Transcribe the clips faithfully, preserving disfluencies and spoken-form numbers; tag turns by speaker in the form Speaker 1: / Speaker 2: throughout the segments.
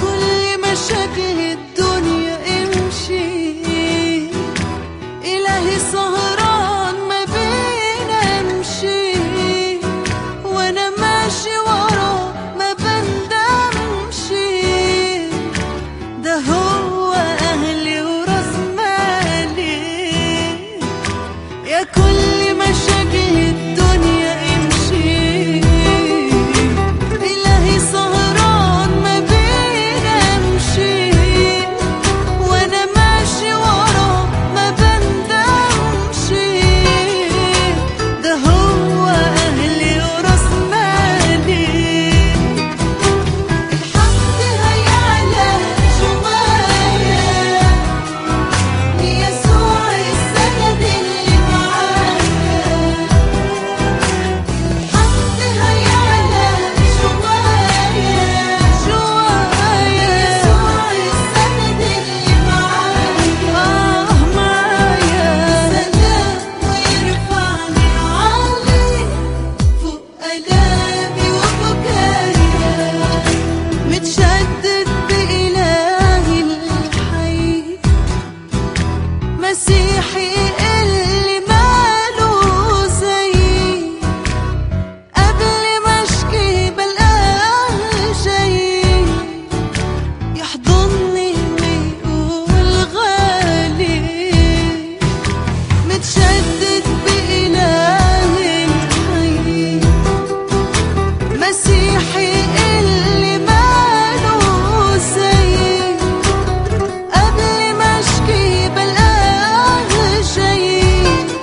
Speaker 1: كل مشاكل الدنيا امشي، إلهي سهران ما بينا امشي، وانا ماشي وراه ما بندمش. ده هو اهلي وراس مالي، يا كل مشاكل الدنيا امشي، إلهي سهران ما بينا امشي، وانا ماشي وراه ما بندمش. ده هو اهلي وراس مالي. الحمد هيعلى شوية ليسوع السند اللي معايا. الحمد هيعلى شوية شوية ليسوع السند اللي معايا. آه معايا سلام ويرفعني عالي فوق آلامي وبكايا. متشدد بإلهي الحي، مسيحي اللي ماله زيي. قبل ما اشكي بلقاه جاي يحضني ويقول غالي. متشدد بإلهي الحي، مسيحي اللي ماله زيي. قبل ما اشكي بلقاه جاي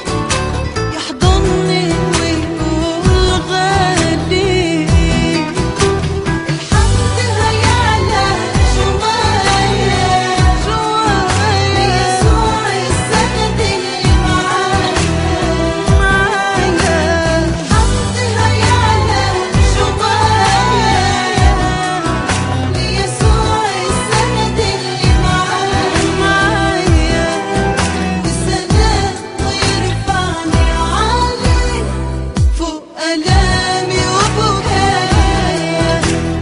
Speaker 1: يحضني ويقول غالي. الحمد هيعلى شوية شوية ليسوع السند اللي معايا. معايا الحمد هيعلى شوية ليسوع السند اللي معايا. معايا وسلام ويرفعني عالي فوق آلامي وبكايا.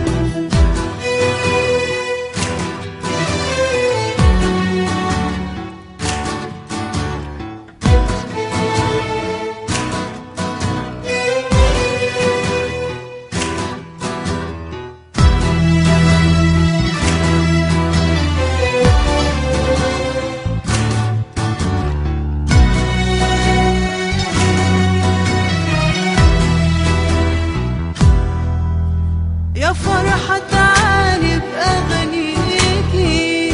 Speaker 1: يا فرحة تعالي بأغانيكي،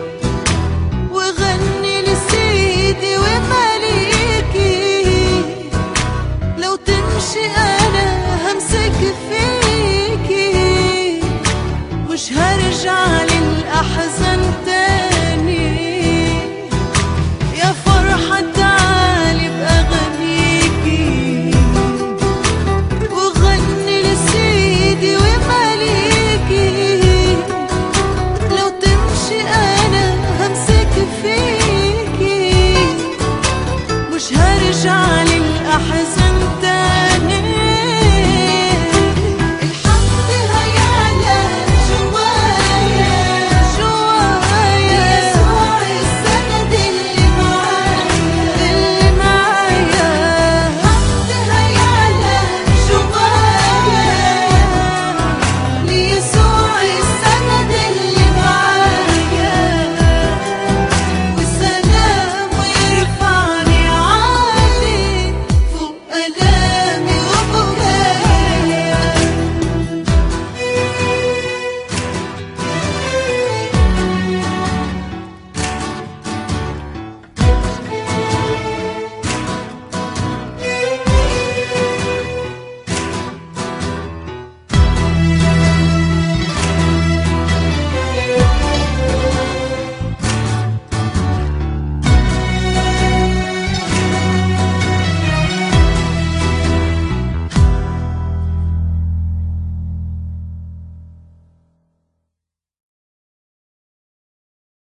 Speaker 1: وغني لسيدي ومليكي. لو تمشي أنا همسك فيكي، مش هرجع للأحزان تاني.